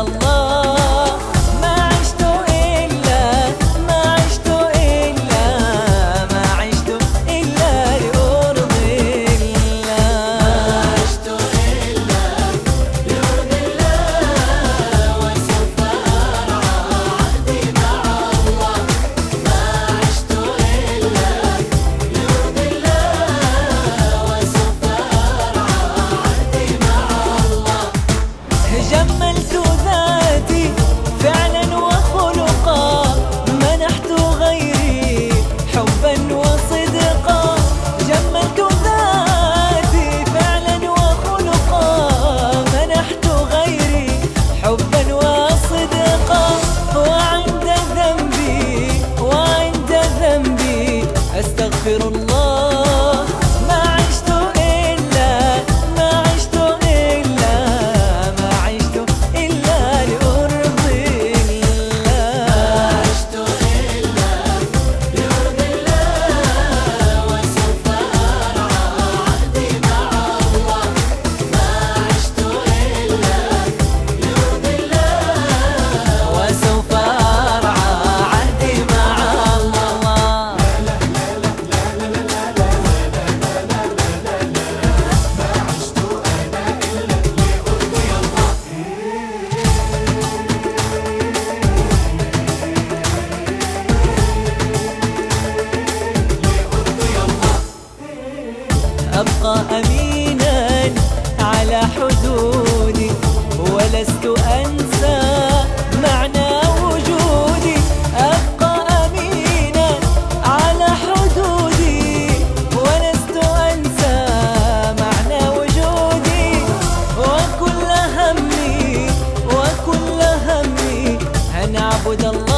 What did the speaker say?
الله ما عشت إلا ما عشت إلا ما عشت إلا لأرضي الله ما عشت إلا لأرضي الله وسوف أرعى عهدي مع الله ما عشت إلا لأرضي الله وسوف أرعى عهدي مع الله جملت ذاتي فعلا وخلقا منحت غيري حبا وصدقا جملت ذاتي فعلا وخلقا منحت غيري حبا وصدقا وعند ذنبي أستغفر الله ما عشت إلا ما عشت إلا ما عشت إلا لأرضي الله ما عشت إلا لأرضي الله وسوف أرعى عهدي مع الله ما عشت إلا لأرضي الله وسوف أرعى عهدي مع الله أبقى أمينا على حدودي ولست أنسى معنى وجودي أبقى أمينا على حدودي ولست أنسى معنى وجودي وكل همي أن أعبد الله